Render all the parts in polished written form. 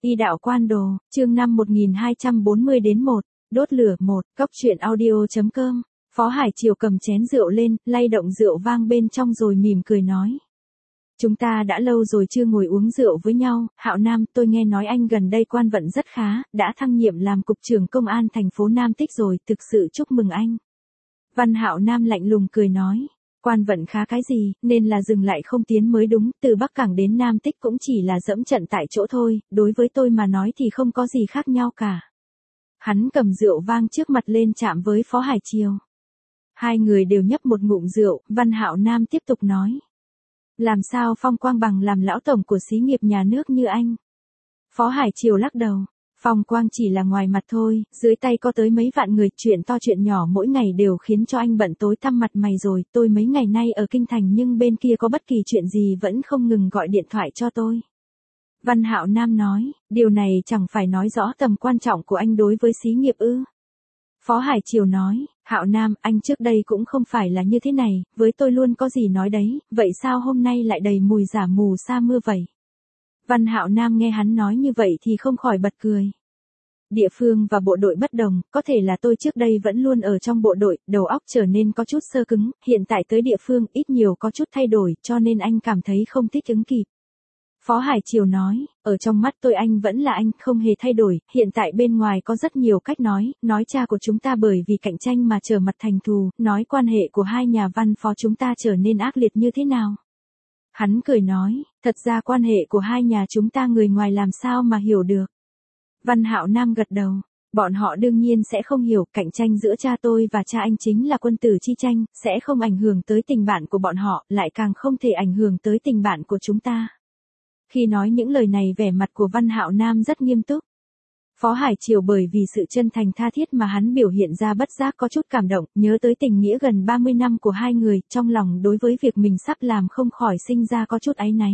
Y đạo quan đồ, chương 5 1240 đến 1, đốt lửa 1, cốc truyện audio.com. Phó Hải Triều cầm chén rượu lên, lay động rượu vang bên trong rồi mỉm cười nói. Chúng ta đã lâu rồi chưa ngồi uống rượu với nhau, Hạo Nam, tôi nghe nói anh gần đây quan vận rất khá, đã thăng nhiệm làm cục trưởng công an thành phố Nam Tích rồi, thực sự chúc mừng anh. Văn Hạo Nam lạnh lùng cười nói. Quan vận khá cái gì, nên là dừng lại không tiến mới đúng, từ Bắc Cảng đến Nam Tích cũng chỉ là dẫm trận tại chỗ thôi, đối với tôi mà nói thì không có gì khác nhau cả. Hắn cầm rượu vang trước mặt lên chạm với Phó Hải Triều. Hai người đều nhấp một ngụm rượu, Văn Hạo Nam tiếp tục nói. Làm sao phong quang bằng làm lão tổng của xí nghiệp nhà nước như anh? Phó Hải Triều lắc đầu. Phong quang chỉ là ngoài mặt thôi, dưới tay có tới mấy vạn người, chuyện to chuyện nhỏ mỗi ngày đều khiến cho anh bận tối tăm mặt mày rồi, tôi mấy ngày nay ở Kinh Thành nhưng bên kia có bất kỳ chuyện gì vẫn không ngừng gọi điện thoại cho tôi. Văn Hạo Nam nói, điều này chẳng phải nói rõ tầm quan trọng của anh đối với xí nghiệp ư? Phó Hải Triều nói, Hạo Nam, anh trước đây cũng không phải là như thế này, với tôi luôn có gì nói đấy, vậy sao hôm nay lại đầy mùi giả mù sa mưa vậy? Văn Hạo Nam nghe hắn nói như vậy thì không khỏi bật cười. Địa phương và bộ đội bất đồng, có thể là tôi trước đây vẫn luôn ở trong bộ đội, đầu óc trở nên có chút sơ cứng, hiện tại tới địa phương ít nhiều có chút thay đổi, cho nên anh cảm thấy không thích ứng kịp. Phó Hải Triều nói, ở trong mắt tôi anh vẫn là anh, không hề thay đổi, hiện tại bên ngoài có rất nhiều cách nói cha của chúng ta bởi vì cạnh tranh mà trở mặt thành thù, nói quan hệ của hai nhà văn phó chúng ta trở nên ác liệt như thế nào. Hắn cười nói, thật ra quan hệ của hai nhà chúng ta người ngoài làm sao mà hiểu được. Văn Hạo Nam gật đầu, bọn họ đương nhiên sẽ không hiểu, cạnh tranh giữa cha tôi và cha anh chính là quân tử chi tranh, sẽ không ảnh hưởng tới tình bạn của bọn họ, lại càng không thể ảnh hưởng tới tình bạn của chúng ta. Khi nói những lời này vẻ mặt của Văn Hạo Nam rất nghiêm túc. Phó Hải Triều bởi vì sự chân thành tha thiết mà hắn biểu hiện ra bất giác có chút cảm động, nhớ tới tình nghĩa gần 30 năm của hai người, trong lòng đối với việc mình sắp làm không khỏi sinh ra có chút áy náy.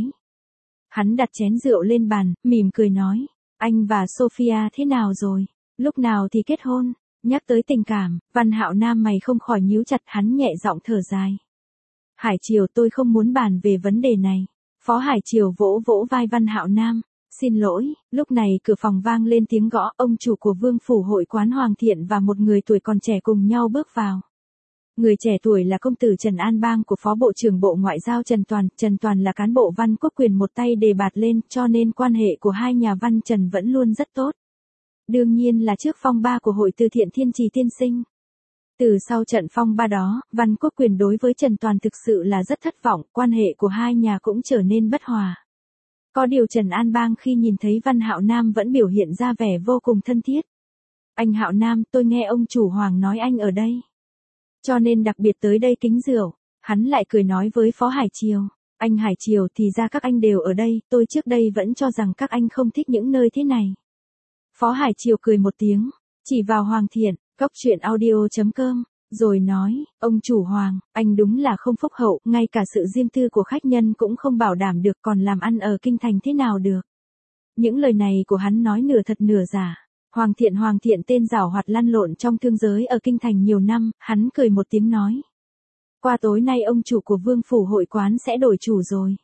Hắn đặt chén rượu lên bàn, mỉm cười nói, anh và Sophia thế nào rồi, lúc nào thì kết hôn? Nhắc tới tình cảm, Văn Hạo Nam mày không khỏi nhíu chặt, hắn nhẹ giọng thở dài. Hải Triều, tôi không muốn bàn về vấn đề này. Phó Hải Triều vỗ vỗ vai Văn Hạo Nam. Xin lỗi, lúc này cửa phòng vang lên tiếng gõ, ông chủ của Vương phủ hội quán Hoàng Thiện và một người tuổi còn trẻ cùng nhau bước vào. Người trẻ tuổi là công tử Trần An Bang của Phó Bộ trưởng Bộ Ngoại giao Trần Toàn là cán bộ Văn Quốc quyền một tay đề bạt lên, cho nên quan hệ của hai nhà Văn Trần vẫn luôn rất tốt. Đương nhiên là trước phong ba của hội từ thiện Thiên Trì tiên sinh. Từ sau trận phong ba đó, Văn Quốc quyền đối với Trần Toàn thực sự là rất thất vọng, quan hệ của hai nhà cũng trở nên bất hòa. Có điều Trần An Bang khi nhìn thấy Văn Hạo Nam vẫn biểu hiện ra vẻ vô cùng thân thiết. Anh Hạo Nam, tôi nghe ông chủ Hoàng nói anh ở đây. Cho nên đặc biệt tới đây kính rượu. Hắn lại cười nói với Phó Hải Triều. Anh Hải Triều thì ra các anh đều ở đây, tôi trước đây vẫn cho rằng các anh không thích những nơi thế này. Phó Hải Triều cười một tiếng, chỉ vào Hoàng Thiện, cốc truyện audio.com, rồi nói, ông chủ Hoàng, anh đúng là không phúc hậu, ngay cả sự riêng tư của khách nhân cũng không bảo đảm được, còn làm ăn ở Kinh Thành thế nào được. Những lời này của hắn nói nửa thật nửa giả. Hoàng Thiện tên giảo hoạt lăn lộn trong thương giới ở Kinh Thành nhiều năm, hắn cười một tiếng nói. Qua tối nay ông chủ của Vương phủ hội quán sẽ đổi chủ rồi.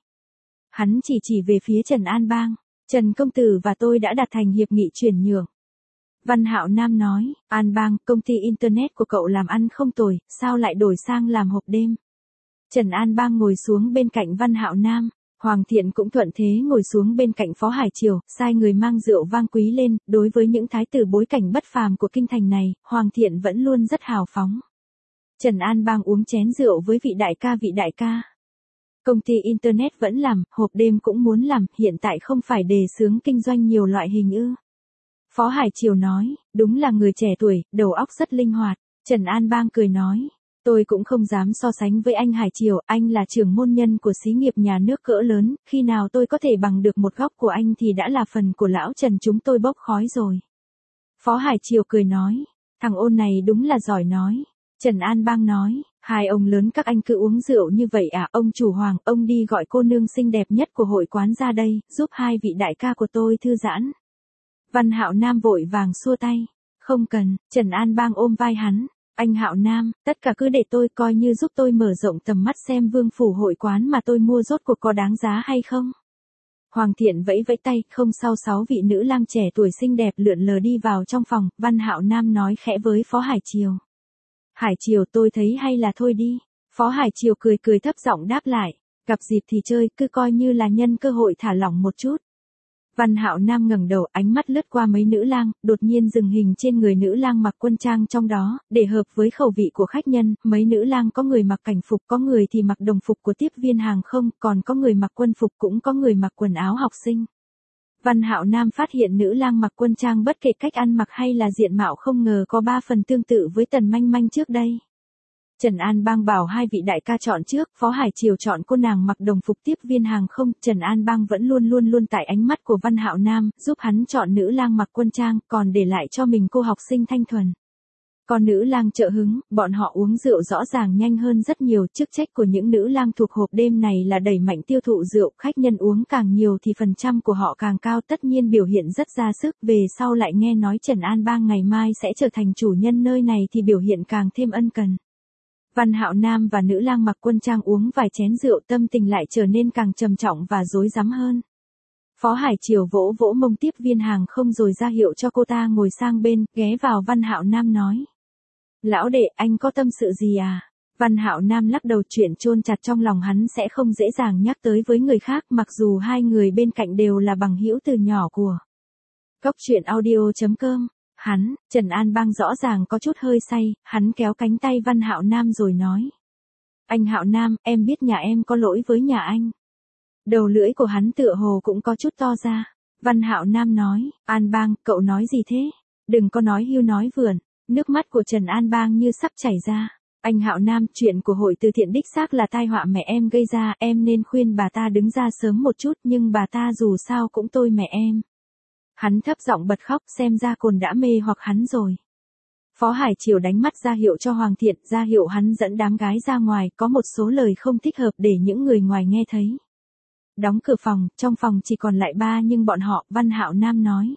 Hắn chỉ về phía Trần An Bang, Trần công tử và tôi đã đạt thành hiệp nghị chuyển nhượng. Văn Hạo Nam nói, An Bang, công ty Internet của cậu làm ăn không tồi, sao lại đổi sang làm hộp đêm? Trần An Bang ngồi xuống bên cạnh Văn Hạo Nam, Hoàng Thiện cũng thuận thế ngồi xuống bên cạnh Phó Hải Triều, sai người mang rượu vang quý lên, đối với những thái tử bối cảnh bất phàm của Kinh Thành này, Hoàng Thiện vẫn luôn rất hào phóng. Trần An Bang uống chén rượu với vị đại ca. Công ty Internet vẫn làm, hộp đêm cũng muốn làm, hiện tại không phải đề xướng kinh doanh nhiều loại hình ư? Phó Hải Triều nói, đúng là người trẻ tuổi, đầu óc rất linh hoạt. Trần An Bang cười nói, tôi cũng không dám so sánh với anh Hải Triều, anh là trưởng môn nhân của xí nghiệp nhà nước cỡ lớn, khi nào tôi có thể bằng được một góc của anh thì đã là phần của lão Trần chúng tôi bốc khói rồi. Phó Hải Triều cười nói, thằng ôn này đúng là giỏi nói. Trần An Bang nói, hai ông lớn các anh cứ uống rượu như vậy à, ông chủ Hoàng, ông đi gọi cô nương xinh đẹp nhất của hội quán ra đây, giúp hai vị đại ca của tôi thư giãn. Văn Hạo Nam vội vàng xua tay, không cần. Trần An Bang ôm vai hắn, anh Hạo Nam, tất cả cứ để tôi, coi như giúp tôi mở rộng tầm mắt xem Vương phủ hội quán mà tôi mua rốt cuộc có đáng giá hay không. Hoàng Thiện vẫy vẫy tay, không sao. 6 vị nữ lang trẻ tuổi xinh đẹp lượn lờ đi vào trong phòng, Văn Hạo Nam nói khẽ với Phó Hải Triều. Hải Triều, tôi thấy hay là thôi đi. Phó Hải Triều cười cười thấp giọng đáp lại, gặp dịp thì chơi, cứ coi như là nhân cơ hội thả lỏng một chút. Văn Hạo Nam ngẩng đầu, ánh mắt lướt qua mấy nữ lang, đột nhiên dừng hình trên người nữ lang mặc quân trang trong đó, để hợp với khẩu vị của khách nhân. Mấy nữ lang có người mặc cảnh phục, có người thì mặc đồng phục của tiếp viên hàng không, còn có người mặc quân phục, cũng có người mặc quần áo học sinh. Văn Hạo Nam phát hiện nữ lang mặc quân trang bất kể cách ăn mặc hay là diện mạo không ngờ có 3 phần tương tự với Tần Manh Manh trước đây. Trần An Bang bảo 2 vị đại ca chọn trước, Phó Hải Triều chọn cô nàng mặc đồng phục tiếp viên hàng không. Trần An Bang vẫn luôn tại ánh mắt của Văn Hạo Nam, giúp hắn chọn nữ lang mặc quân trang, còn để lại cho mình cô học sinh thanh thuần. Còn nữ lang trợ hứng, bọn họ uống rượu rõ ràng nhanh hơn rất nhiều. Chức trách của những nữ lang thuộc hộp đêm này là đẩy mạnh tiêu thụ rượu, khách nhân uống càng nhiều thì phần trăm của họ càng cao, tất nhiên biểu hiện rất ra sức. Về sau lại nghe nói Trần An Bang ngày mai sẽ trở thành chủ nhân nơi này thì biểu hiện càng thêm ân cần. Văn Hạo Nam và nữ lang mặc quân trang uống vài chén rượu, tâm tình lại trở nên càng trầm trọng và rối rắm hơn. Phó Hải Triều vỗ vỗ mông tiếp viên hàng không rồi ra hiệu cho cô ta ngồi sang bên, ghé vào Văn Hạo Nam nói. Lão đệ, anh có tâm sự gì à? Văn Hạo Nam lắc đầu, chuyện chôn chặt trong lòng hắn sẽ không dễ dàng nhắc tới với người khác, mặc dù hai người bên cạnh đều là bằng hữu từ nhỏ của. Cốc truyện audio.com. Trần An Bang rõ ràng có chút hơi say, hắn kéo cánh tay Văn Hạo Nam rồi nói. Anh Hạo Nam, em biết nhà em có lỗi với nhà anh. Đầu lưỡi của hắn tựa hồ cũng có chút to ra. Văn Hạo Nam nói, An Bang, cậu nói gì thế? Đừng có nói hưu nói vượn. Nước mắt của Trần An Bang như sắp chảy ra. Anh Hạo Nam, chuyện của hội từ thiện đích xác là tai họa mẹ em gây ra, em nên khuyên bà ta đứng ra sớm một chút, nhưng bà ta dù sao cũng tôi mẹ em. Hắn thấp giọng bật khóc, xem ra cồn đã mê hoặc hắn rồi. Phó Hải Triều đánh mắt ra hiệu cho Hoàng Thiện, ra hiệu hắn dẫn đám gái ra ngoài, có một số lời không thích hợp để những người ngoài nghe thấy. Đóng cửa phòng, trong phòng chỉ còn lại 3 nhưng bọn họ. Văn Hạo Nam nói.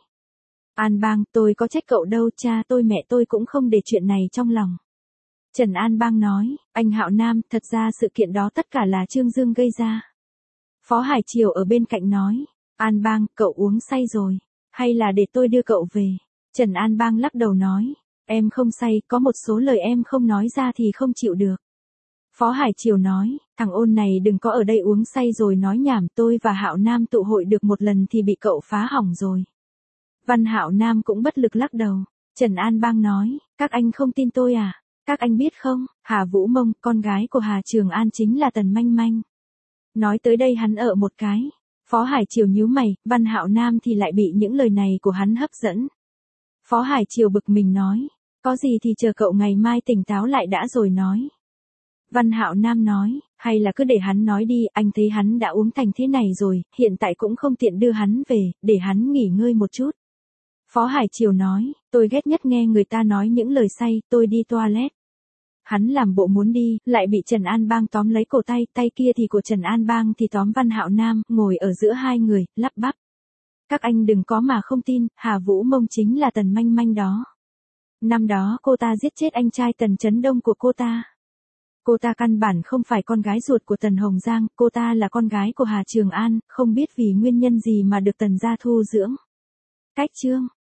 An Bang, tôi có trách cậu đâu, cha tôi mẹ tôi cũng không để chuyện này trong lòng. Trần An Bang nói, anh Hạo Nam, thật ra sự kiện đó tất cả là Trương Dương gây ra. Phó Hải Triều ở bên cạnh nói, An Bang, cậu uống say rồi, hay là để tôi đưa cậu về? Trần An Bang lắc đầu nói, em không say, có một số lời em không nói ra thì không chịu được. Phó Hải Triều nói, thằng ôn này đừng có ở đây uống say rồi nói nhảm, tôi và Hạo Nam tụ hội được một lần thì bị cậu phá hỏng rồi. Văn Hạo Nam cũng bất lực lắc đầu. Trần An Bang nói, các anh không tin tôi à? Các anh biết không, Hà Vũ Mông, con gái của Hà Trường An chính là Tần Manh Manh. Nói tới đây hắn ở một cái. Phó Hải Triều nhíu mày, Văn Hạo Nam thì lại bị những lời này của hắn hấp dẫn. Phó Hải Triều bực mình nói, có gì thì chờ cậu ngày mai tỉnh táo lại đã rồi nói. Văn Hạo Nam nói, hay là cứ để hắn nói đi, anh thấy hắn đã uống thành thế này rồi, hiện tại cũng không tiện đưa hắn về, để hắn nghỉ ngơi một chút. Phó Hải Triều nói, tôi ghét nhất nghe người ta nói những lời say, tôi đi toilet. Hắn làm bộ muốn đi, lại bị Trần An Bang tóm lấy cổ tay, tay kia thì của Trần An Bang thì tóm Văn Hạo Nam, ngồi ở giữa hai người, lắp bắp. Các anh đừng có mà không tin, Hà Vũ Mông chính là Tần Manh Manh đó. Năm đó cô ta giết chết anh trai Tần Chấn Đông của cô ta. Cô ta căn bản không phải con gái ruột của Tần Hồng Giang, cô ta là con gái của Hà Trường An, không biết vì nguyên nhân gì mà được Tần gia thu dưỡng. Cách chương